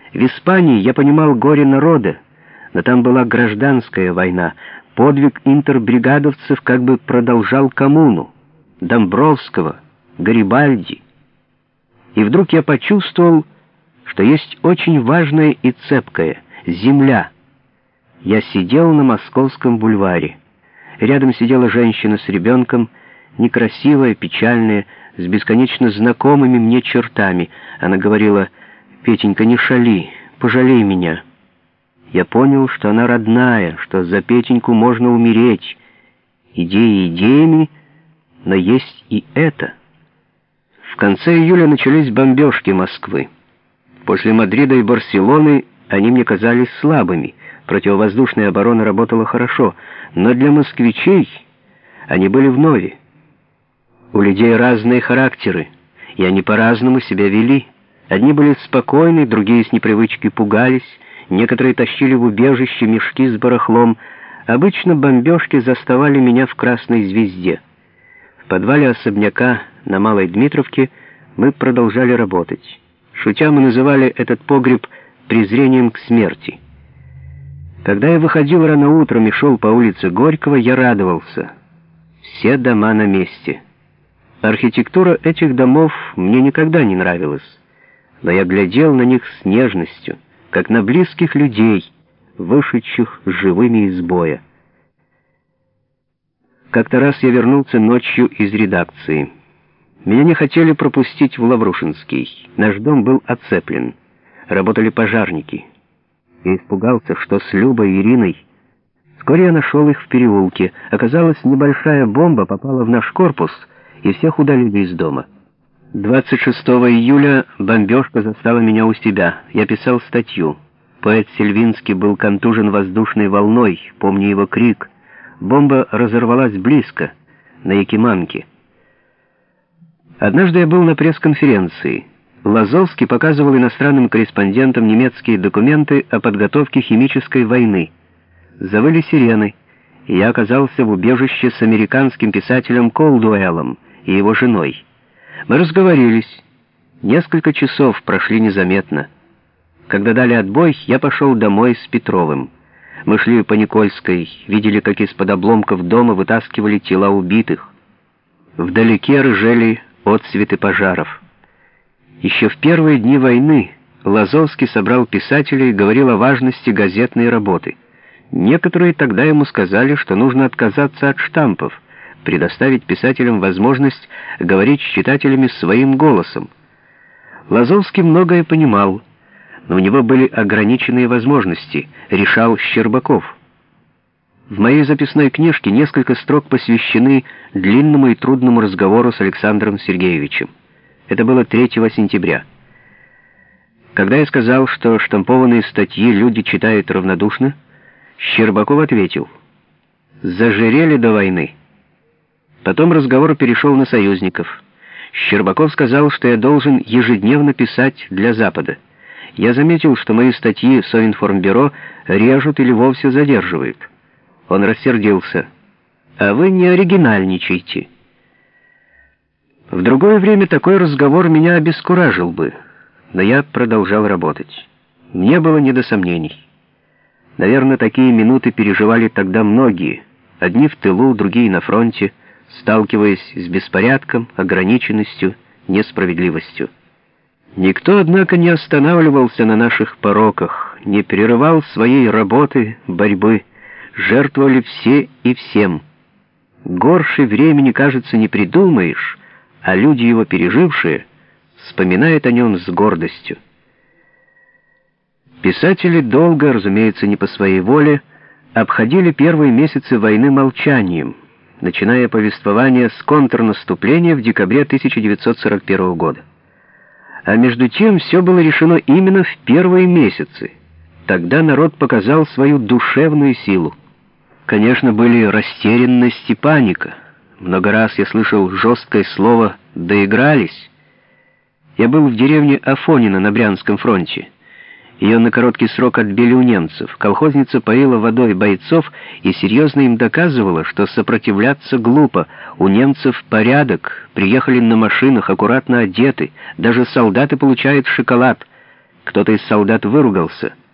В Испании я понимал горе народа, но там была гражданская война. Подвиг интербригадовцев как бы продолжал коммуну, Домбровского, Гарибальди. И вдруг я почувствовал, что есть очень важное и цепкое — земля. Я сидел на Московском бульваре. Рядом сидела женщина с ребенком, некрасивая, печальная, с бесконечно знакомыми мне чертами. Она говорила: «Петенька, не шали, пожалей меня». Я понял, что она родная, что за Петеньку можно умереть. Идеи идеями, но есть и это. В конце июля начались бомбежки Москвы. После Мадрида и Барселоны они мне казались слабыми. Противовоздушная оборона работала хорошо, но для москвичей они были вновь. У людей разные характеры, и они по-разному себя вели. Одни были спокойны, другие с непривычки пугались, некоторые тащили в убежище мешки с барахлом. Обычно бомбежки заставали меня в Красной Звезде. В подвале особняка на Малой Дмитровке мы продолжали работать. Шутя, мы называли этот погреб презрением к смерти. Когда я выходил рано утром и шел по улице Горького, я радовался. Все дома на месте. Архитектура этих домов мне никогда не нравилась, но я глядел на них с нежностью, как на близких людей, вышедших живыми из боя. Как-то раз я вернулся ночью из редакции. Меня не хотели пропустить в Лаврушинский. Наш дом был оцеплен. Работали пожарники. Я испугался, что с Любой и Ириной. Вскоре я нашел их в переулке. Оказалось, небольшая бомба попала в наш корпус, и всех удалили из дома. 26 июля бомбежка застала меня у себя. Я писал статью. Поэт Сельвинский был контужен воздушной волной, помню его крик. Бомба разорвалась близко, на Якиманке. Однажды я был на пресс-конференции. Лазовский показывал иностранным корреспондентам немецкие документы о подготовке химической войны. Завыли сирены, и я оказался в убежище с американским писателем Колдуэллом и его женой. Мы разговорились. Несколько часов прошли незаметно. Когда дали отбой, я пошел домой с Петровым. Мы шли по Никольской, видели, как из-под обломков дома вытаскивали тела убитых. Вдалеке рыжели отсветы пожаров. Еще в первые дни войны Лазовский собрал писателей и говорил о важности газетной работы. Некоторые тогда ему сказали, что нужно отказаться от штампов, предоставить писателям возможность говорить с читателями своим голосом. Лазовский многое понимал, но у него были ограниченные возможности, решал Щербаков. В моей записной книжке несколько строк посвящены длинному и трудному разговору с Александром Сергеевичем. Это было 3 сентября. Когда я сказал, что штампованные статьи люди читают равнодушно, Щербаков ответил: «Зажирели до войны». Потом разговор перешел на союзников. Щербаков сказал, что я должен ежедневно писать для Запада. Я заметил, что мои статьи в Совинформбюро режут или вовсе задерживают. Он рассердился: «А вы не оригинальничайте». В другое время такой разговор меня обескуражил бы, но я продолжал работать. Мне было не до сомнений. Наверное, такие минуты переживали тогда многие, одни в тылу, другие на фронте, сталкиваясь с беспорядком, ограниченностью, несправедливостью. Никто, однако, не останавливался на наших пороках, не прерывал своей работы, борьбы, жертвовали все и всем. Горше времени, кажется, не придумаешь, а люди, его пережившие, вспоминают о нем с гордостью. Писатели долго, разумеется, не по своей воле, обходили первые месяцы войны молчанием, начиная повествование с контрнаступления в декабре 1941 года. А между тем все было решено именно в первые месяцы. Тогда народ показал свою душевную силу. Конечно, были растерянность и паника. Много раз я слышал жесткое слово «доигрались». Я был в деревне Афонино на Брянском фронте. Ее на короткий срок отбили у немцев. Колхозница поила водой бойцов и серьезно им доказывала, что сопротивляться глупо. У немцев порядок, приехали на машинах, аккуратно одеты. Даже солдаты получают шоколад. Кто-то из солдат выругался.